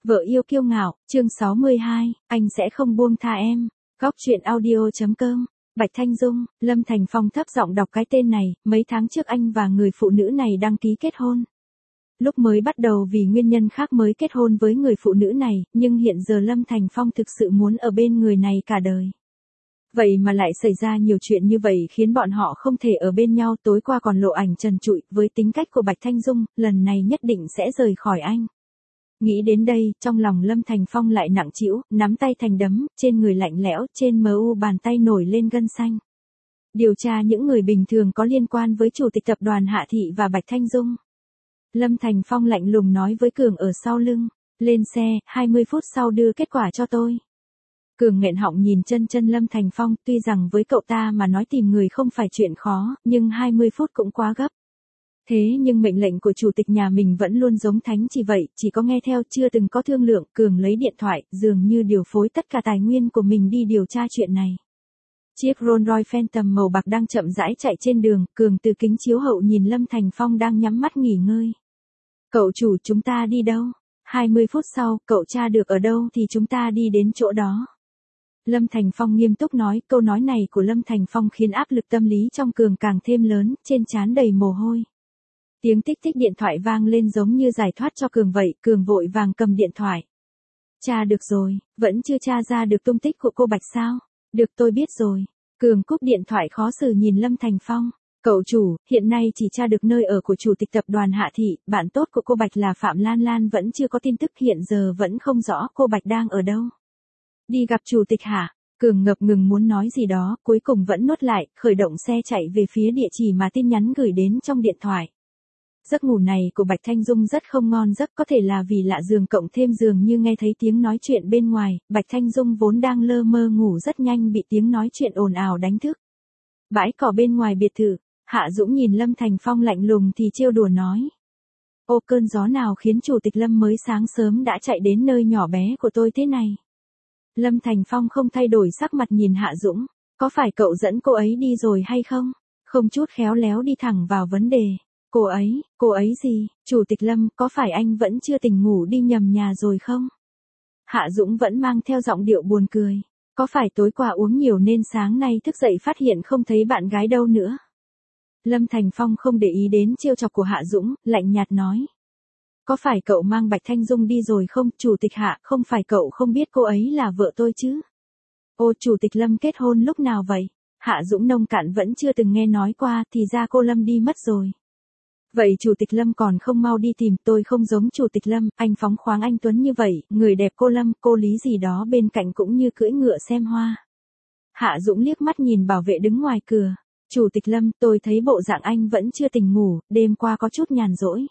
Vợ yêu kiêu ngạo, chương 62, anh sẽ không buông tha em. Góc truyện audio.com. Bạch Thanh Dung, Lâm Thành Phong thấp giọng đọc cái tên này, mấy tháng trước anh và người phụ nữ này đăng ký kết hôn. Lúc mới bắt đầu vì nguyên nhân khác mới kết hôn với người phụ nữ này, nhưng hiện giờ Lâm Thành Phong thực sự muốn ở bên người này cả đời. Vậy mà lại xảy ra nhiều chuyện như vậy khiến bọn họ không thể ở bên nhau. Tối qua còn lộ ảnh trần trụi, với tính cách của Bạch Thanh Dung, lần này nhất định sẽ rời khỏi anh. Nghĩ đến đây, trong lòng Lâm Thành Phong lại nặng trĩu, nắm tay thành đấm, trên người lạnh lẽo, trên mu bàn tay nổi lên gân xanh. Điều tra những người bình thường có liên quan với chủ tịch tập đoàn Hạ Thị và Bạch Thanh Dung. Lâm Thành Phong lạnh lùng nói với Cường ở sau lưng, lên xe, 20 phút sau đưa kết quả cho tôi. Cường nghẹn họng nhìn chân Lâm Thành Phong, tuy rằng với cậu ta mà nói tìm người không phải chuyện khó, nhưng 20 phút cũng quá gấp. Thế nhưng mệnh lệnh của chủ tịch nhà mình vẫn luôn giống thánh chỉ vậy, chỉ có nghe theo chưa từng có thương lượng. Cường lấy điện thoại, dường như điều phối tất cả tài nguyên của mình đi điều tra chuyện này. Chiếc Rolls Royce Phantom màu bạc đang chậm rãi chạy trên đường, Cường từ kính chiếu hậu nhìn Lâm Thành Phong đang nhắm mắt nghỉ ngơi. Cậu chủ, chúng ta đi đâu? 20 phút sau, cậu tra được ở đâu thì chúng ta đi đến chỗ đó. Lâm Thành Phong nghiêm túc nói, câu nói này của Lâm Thành Phong khiến áp lực tâm lý trong Cường càng thêm lớn, trên trán đầy mồ hôi. Tiếng tích tích điện thoại vang lên giống như giải thoát cho Cường vậy, Cường vội vàng cầm điện thoại. Tra được rồi, vẫn chưa tra ra được tung tích của cô Bạch sao? Được, tôi biết rồi. Cường cúp điện thoại khó xử nhìn Lâm Thành Phong. Cậu chủ, hiện nay chỉ tra được nơi ở của chủ tịch tập đoàn Hạ Thị, bạn tốt của cô Bạch là Phạm Lan Lan vẫn chưa có tin tức, hiện giờ vẫn không rõ cô Bạch đang ở đâu. Đi gặp chủ tịch hả? Cường ngập ngừng muốn nói gì đó, cuối cùng vẫn nuốt lại, khởi động xe chạy về phía địa chỉ mà tin nhắn gửi đến trong điện thoại. Giấc ngủ này của Bạch Thanh Dung rất không ngon giấc, có thể là vì lạ giường cộng thêm giường như nghe thấy tiếng nói chuyện bên ngoài, Bạch Thanh Dung vốn đang lơ mơ ngủ rất nhanh bị tiếng nói chuyện ồn ào đánh thức. Bãi cỏ bên ngoài biệt thự, Hạ Dũng nhìn Lâm Thành Phong lạnh lùng thì trêu đùa nói. Ô, cơn gió nào khiến chủ tịch Lâm mới sáng sớm đã chạy đến nơi nhỏ bé của tôi thế này? Lâm Thành Phong không thay đổi sắc mặt nhìn Hạ Dũng, có phải cậu dẫn cô ấy đi rồi hay không? Không chút khéo léo đi thẳng vào vấn đề. Cô ấy gì? Chủ tịch Lâm, có phải anh vẫn chưa tỉnh ngủ đi nhầm nhà rồi không? Hạ Dũng vẫn mang theo giọng điệu buồn cười. Có phải tối qua uống nhiều nên sáng nay thức dậy phát hiện không thấy bạn gái đâu nữa? Lâm Thành Phong không để ý đến trêu chọc của Hạ Dũng, lạnh nhạt nói. Có phải cậu mang Bạch Thanh Dung đi rồi không? Chủ tịch Hạ, không phải cậu không biết cô ấy là vợ tôi chứ? Ô, chủ tịch Lâm kết hôn lúc nào vậy? Hạ Dũng nông cạn vẫn chưa từng nghe nói qua, thì ra cô Lâm đi mất rồi. Vậy chủ tịch Lâm còn không mau đi tìm, tôi không giống chủ tịch Lâm, anh phóng khoáng anh tuấn như vậy, người đẹp cô Lâm, cô Lý gì đó bên cạnh cũng như cưỡi ngựa xem hoa. Hạ Dũng liếc mắt nhìn bảo vệ đứng ngoài cửa. Chủ tịch Lâm, tôi thấy bộ dạng anh vẫn chưa tỉnh ngủ, đêm qua có chút nhàn rỗi.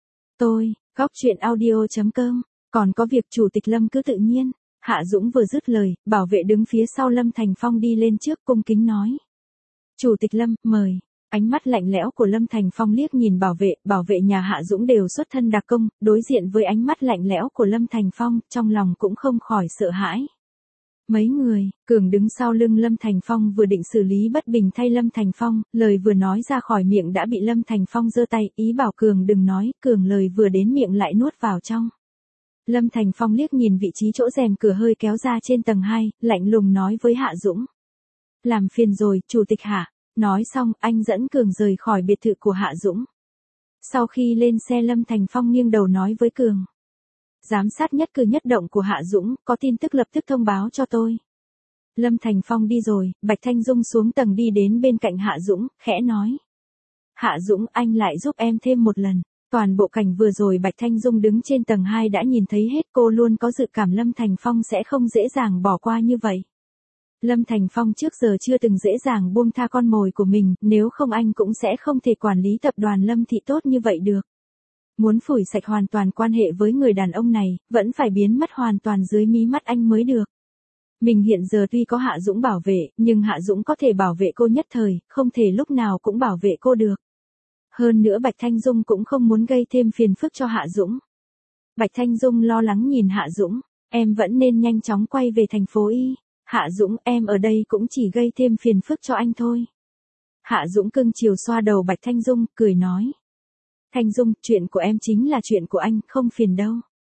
Góc truyện audio.com, còn có việc chủ tịch Lâm cứ tự nhiên. Hạ Dũng vừa dứt lời, bảo vệ đứng phía sau Lâm Thành Phong đi lên trước cung kính nói. Chủ tịch Lâm, mời. Ánh mắt lạnh lẽo của Lâm Thành Phong liếc nhìn bảo vệ nhà Hạ Dũng đều xuất thân đặc công, đối diện với ánh mắt lạnh lẽo của Lâm Thành Phong, trong lòng cũng không khỏi sợ hãi. Mấy người, Cường đứng sau lưng Lâm Thành Phong vừa định xử lý bất bình thay Lâm Thành Phong, lời vừa nói ra khỏi miệng đã bị Lâm Thành Phong giơ tay, ý bảo Cường đừng nói, Cường lời vừa đến miệng lại nuốt vào trong. Lâm Thành Phong liếc nhìn vị trí chỗ rèm cửa hơi kéo ra trên tầng 2, lạnh lùng nói với Hạ Dũng. Làm phiền rồi, chủ tịch Hạ. Nói xong, anh dẫn Cường rời khỏi biệt thự của Hạ Dũng. Sau khi lên xe Lâm Thành Phong nghiêng đầu nói với Cường. Giám sát nhất cử nhất động của Hạ Dũng, có tin tức lập tức thông báo cho tôi. Lâm Thành Phong đi rồi, Bạch Thanh Dung xuống tầng đi đến bên cạnh Hạ Dũng, khẽ nói. Hạ Dũng, anh lại giúp em thêm một lần. Toàn bộ cảnh vừa rồi Bạch Thanh Dung đứng trên tầng 2 đã nhìn thấy hết, cô luôn có dự cảm Lâm Thành Phong sẽ không dễ dàng bỏ qua như vậy. Lâm Thành Phong trước giờ chưa từng dễ dàng buông tha con mồi của mình, nếu không anh cũng sẽ không thể quản lý tập đoàn Lâm Thị tốt như vậy được. Muốn phủi sạch hoàn toàn quan hệ với người đàn ông này, vẫn phải biến mất hoàn toàn dưới mí mắt anh mới được. Mình hiện giờ tuy có Hạ Dũng bảo vệ, nhưng Hạ Dũng có thể bảo vệ cô nhất thời, không thể lúc nào cũng bảo vệ cô được. Hơn nữa Bạch Thanh Dung cũng không muốn gây thêm phiền phức cho Hạ Dũng. Bạch Thanh Dung lo lắng nhìn Hạ Dũng, em vẫn nên nhanh chóng quay về thành phố Y. Hạ Dũng, em ở đây cũng chỉ gây thêm phiền phức cho anh thôi. Hạ Dũng cưng chiều xoa đầu Bạch Thanh Dung, cười nói. Thanh Dung, chuyện của em chính là chuyện của anh, không phiền đâu.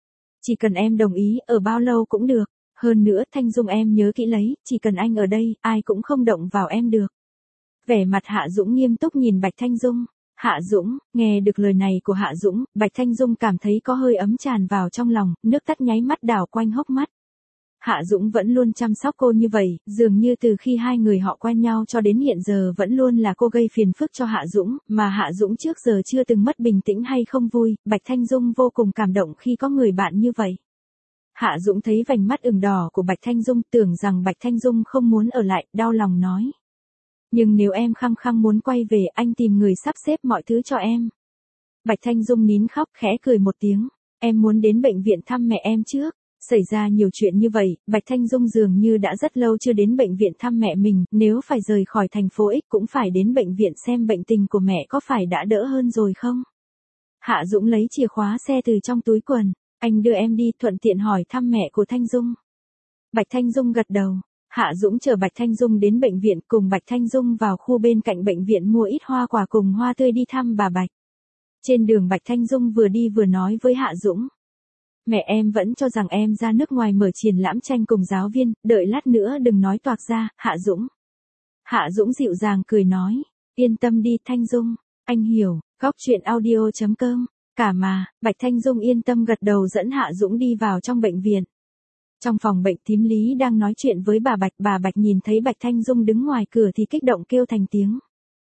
Chỉ cần em đồng ý, ở bao lâu cũng được. Hơn nữa, Thanh Dung em nhớ kỹ lấy, chỉ cần anh ở đây, ai cũng không động vào em được. Vẻ mặt Hạ Dũng nghiêm túc nhìn Bạch Thanh Dung. Hạ Dũng, nghe được lời này của Hạ Dũng, Bạch Thanh Dung cảm thấy có hơi ấm tràn vào trong lòng, nước mắt nháy mắt đảo quanh hốc mắt. Hạ Dũng vẫn luôn chăm sóc cô như vậy, dường như từ khi hai người họ quen nhau cho đến hiện giờ vẫn luôn là cô gây phiền phức cho Hạ Dũng, mà Hạ Dũng trước giờ chưa từng mất bình tĩnh hay không vui, Bạch Thanh Dung vô cùng cảm động khi có người bạn như vậy. Hạ Dũng thấy vành mắt ửng đỏ của Bạch Thanh Dung, tưởng rằng Bạch Thanh Dung không muốn ở lại, đau lòng nói. Nhưng nếu em khăng khăng muốn quay về, anh tìm người sắp xếp mọi thứ cho em. Bạch Thanh Dung nín khóc khẽ cười một tiếng. Em muốn đến bệnh viện thăm mẹ em trước. Xảy ra nhiều chuyện như vậy, Bạch Thanh Dung dường như đã rất lâu chưa đến bệnh viện thăm mẹ mình, nếu phải rời khỏi thành phố X cũng phải đến bệnh viện xem bệnh tình của mẹ có phải đã đỡ hơn rồi không. Hạ Dũng lấy chìa khóa xe từ trong túi quần. Anh đưa em đi, thuận tiện hỏi thăm mẹ của Thanh Dung. Bạch Thanh Dung gật đầu. Hạ Dũng chở Bạch Thanh Dung đến bệnh viện, cùng Bạch Thanh Dung vào khu bên cạnh bệnh viện mua ít hoa quả cùng hoa tươi đi thăm bà Bạch. Trên đường Bạch Thanh Dung vừa đi vừa nói với Hạ Dũng. Mẹ em vẫn cho rằng em ra nước ngoài mở triển lãm tranh cùng giáo viên, đợi lát nữa đừng nói toạc ra, Hạ Dũng. Hạ Dũng dịu dàng cười nói, yên tâm đi Thanh Dung, anh hiểu, góc chuyện audio.com, cả mà, Bạch Thanh Dung yên tâm gật đầu dẫn Hạ Dũng đi vào trong bệnh viện. Trong phòng bệnh thím Lý đang nói chuyện với bà Bạch nhìn thấy Bạch Thanh Dung đứng ngoài cửa thì kích động kêu thành tiếng.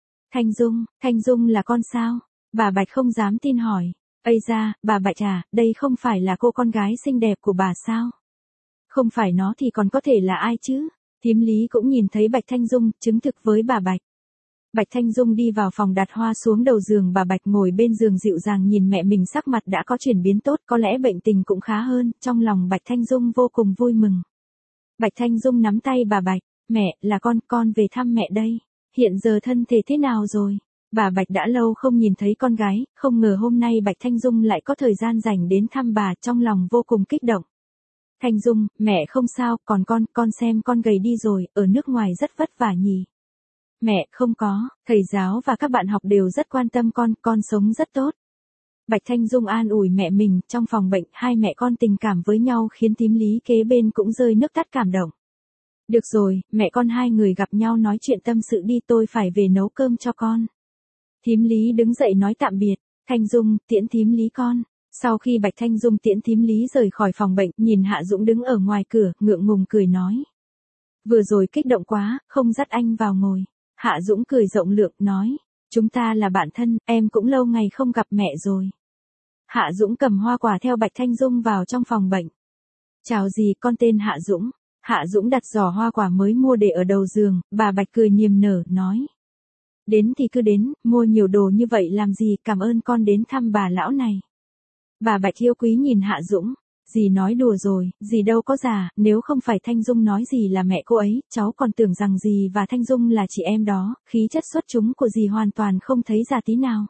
Thanh Dung là con sao? Bà Bạch không dám tin hỏi. Ây da, bà Bạch à, đây không phải là cô con gái xinh đẹp của bà sao? Không phải nó thì còn có thể là ai chứ? Thím Lý cũng nhìn thấy Bạch Thanh Dung, chứng thực với bà Bạch. Bạch Thanh Dung đi vào phòng đặt hoa xuống đầu giường, bà Bạch ngồi bên giường dịu dàng nhìn mẹ mình sắc mặt đã có chuyển biến tốt, có lẽ bệnh tình cũng khá hơn, trong lòng Bạch Thanh Dung vô cùng vui mừng. Bạch Thanh Dung nắm tay bà Bạch, mẹ, là con về thăm mẹ đây, hiện giờ thân thể thế nào rồi? Bà Bạch đã lâu không nhìn thấy con gái, không ngờ hôm nay Bạch Thanh Dung lại có thời gian dành đến thăm bà, trong lòng vô cùng kích động. Thanh Dung, mẹ không sao, còn con xem con gầy đi rồi, ở nước ngoài rất vất vả nhỉ. Mẹ, không có, thầy giáo và các bạn học đều rất quan tâm con sống rất tốt. Bạch Thanh Dung an ủi mẹ mình, trong phòng bệnh, hai mẹ con tình cảm với nhau khiến thím Lý kế bên cũng rơi nước mắt cảm động. Được rồi, mẹ con hai người gặp nhau nói chuyện tâm sự đi, tôi phải về nấu cơm cho con. Thím Lý đứng dậy nói tạm biệt, Thanh Dung, tiễn thím Lý con. Sau khi Bạch Thanh Dung tiễn thím Lý rời khỏi phòng bệnh, nhìn Hạ Dũng đứng ở ngoài cửa, ngượng ngùng cười nói. Vừa rồi kích động quá, không dắt anh vào ngồi. Hạ Dũng cười rộng lượng, nói. Chúng ta là bạn thân, em cũng lâu ngày không gặp mẹ rồi. Hạ Dũng cầm hoa quả theo Bạch Thanh Dung vào trong phòng bệnh. Chào dì, con tên Hạ Dũng. Hạ Dũng đặt giỏ hoa quả mới mua để ở đầu giường, bà Bạch cười niềm nở, nói. Đến thì cứ đến, mua nhiều đồ như vậy làm gì, cảm ơn con đến thăm bà lão này. Bà Bạch yêu quý nhìn Hạ Dũng. Dì nói đùa rồi, dì đâu có già, nếu không phải Thanh Dung nói dì là mẹ cô ấy, cháu còn tưởng rằng dì và Thanh Dung là chị em đó, khí chất xuất chúng của dì hoàn toàn không thấy già tí nào.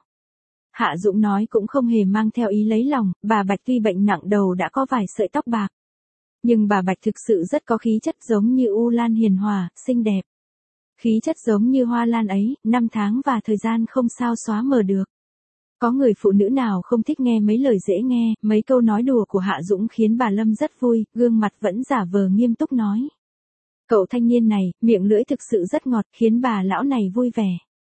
Hạ Dũng nói cũng không hề mang theo ý lấy lòng, bà Bạch tuy bệnh nặng đầu đã có vài sợi tóc bạc. Nhưng bà Bạch thực sự rất có khí chất, giống như U Lan hiền hòa, xinh đẹp. Khí chất giống như hoa lan ấy, năm tháng và thời gian không sao xóa mờ được. Có người phụ nữ nào không thích nghe mấy lời dễ nghe, mấy câu nói đùa của Hạ Dũng khiến bà Lâm rất vui, gương mặt vẫn giả vờ nghiêm túc nói. Cậu thanh niên này, miệng lưỡi thực sự rất ngọt, khiến bà lão này vui vẻ.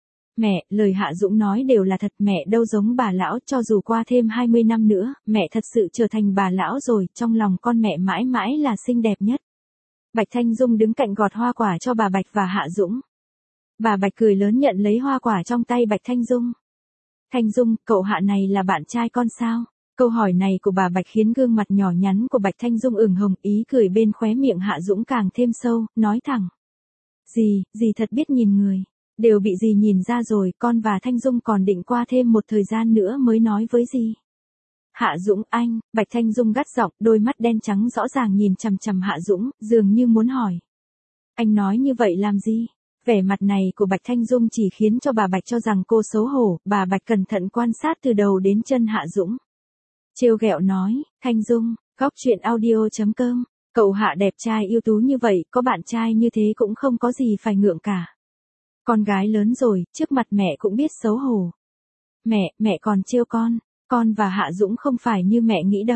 Mẹ, lời Hạ Dũng nói đều là thật, mẹ đâu giống bà lão, cho dù qua thêm 20 năm nữa, mẹ thật sự trở thành bà lão rồi, trong lòng con mẹ mãi mãi là xinh đẹp nhất. Bạch Thanh Dung đứng cạnh gọt hoa quả cho bà Bạch và Hạ Dũng. Bà Bạch cười lớn nhận lấy hoa quả trong tay Bạch Thanh Dung. Thanh Dung, cậu Hạ này là bạn trai con sao? Câu hỏi này của bà Bạch khiến gương mặt nhỏ nhắn của Bạch Thanh Dung ửng hồng, ý cười bên khóe miệng Hạ Dũng càng thêm sâu, nói thẳng. Dì thật biết nhìn người. Đều bị dì nhìn ra rồi, con và Thanh Dung còn định qua thêm một thời gian nữa mới nói với dì. Hạ Dũng anh, Bạch Thanh Dung gắt giọng, đôi mắt đen trắng rõ ràng nhìn chằm chằm Hạ Dũng, dường như muốn hỏi. Anh nói như vậy làm gì? Vẻ mặt này của Bạch Thanh Dung chỉ khiến cho bà Bạch cho rằng cô xấu hổ, bà Bạch cẩn thận quan sát từ đầu đến chân Hạ Dũng. Trêu ghẹo nói, Thanh Dung, góc chuyện audio.com, cậu Hạ đẹp trai ưu tú như vậy, có bạn trai như thế cũng không có gì phải ngượng cả. Con gái lớn rồi, trước mặt mẹ cũng biết xấu hổ. Mẹ còn trêu con và Hạ Dũng không phải như mẹ nghĩ đâu.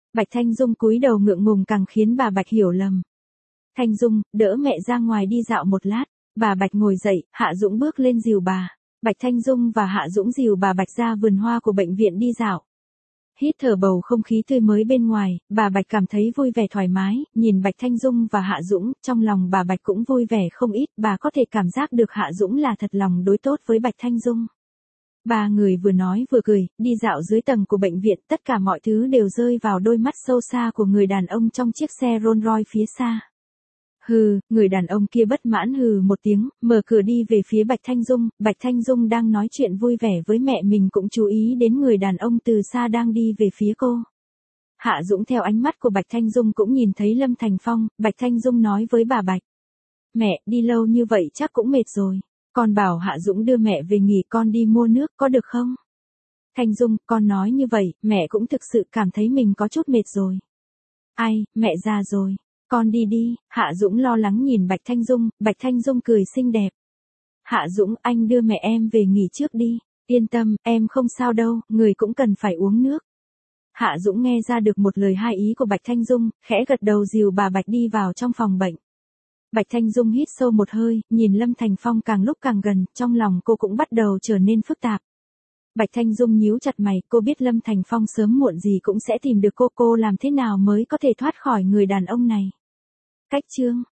Bạch Thanh Dung cúi đầu ngượng ngùng càng khiến bà Bạch hiểu lầm. Thanh Dung, đỡ mẹ ra ngoài đi dạo một lát. Bà Bạch ngồi dậy, Hạ Dũng bước lên dìu bà. Bạch Thanh Dung và Hạ Dũng dìu bà Bạch ra vườn hoa của bệnh viện đi dạo. Hít thở bầu không khí tươi mới bên ngoài, bà Bạch cảm thấy vui vẻ thoải mái, nhìn Bạch Thanh Dung và Hạ Dũng, trong lòng bà Bạch cũng vui vẻ không ít, bà có thể cảm giác được Hạ Dũng là thật lòng đối tốt với Bạch Thanh Dung. Ba người vừa nói vừa cười, đi dạo dưới tầng của bệnh viện, tất cả mọi thứ đều rơi vào đôi mắt sâu xa của người đàn ông trong chiếc xe Rolls Royce phía xa. Hừ, người đàn ông kia bất mãn hừ một tiếng, mở cửa đi về phía Bạch Thanh Dung đang nói chuyện vui vẻ với mẹ mình cũng chú ý đến người đàn ông từ xa đang đi về phía cô. Hạ Dũng theo ánh mắt của Bạch Thanh Dung cũng nhìn thấy Lâm Thành Phong, Bạch Thanh Dung nói với bà Bạch. Mẹ, đi lâu như vậy chắc cũng mệt rồi. Con bảo Hạ Dũng đưa mẹ về nghỉ, con đi mua nước có được không? Thanh Dung, con nói như vậy, mẹ cũng thực sự cảm thấy mình có chút mệt rồi. Ai, mẹ già rồi. Con đi đi, Hạ Dũng lo lắng nhìn Bạch Thanh Dung cười xinh đẹp. Hạ Dũng, anh đưa mẹ em về nghỉ trước đi. Yên tâm, em không sao đâu, người cũng cần phải uống nước. Hạ Dũng nghe ra được một lời hai ý của Bạch Thanh Dung, khẽ gật đầu dìu bà Bạch đi vào trong phòng bệnh. Bạch Thanh Dung hít sâu một hơi, nhìn Lâm Thành Phong càng lúc càng gần, trong lòng cô cũng bắt đầu trở nên phức tạp. Bạch Thanh Dung nhíu chặt mày, cô biết Lâm Thành Phong sớm muộn gì cũng sẽ tìm được cô làm thế nào mới có thể thoát khỏi người đàn ông này. Cách chương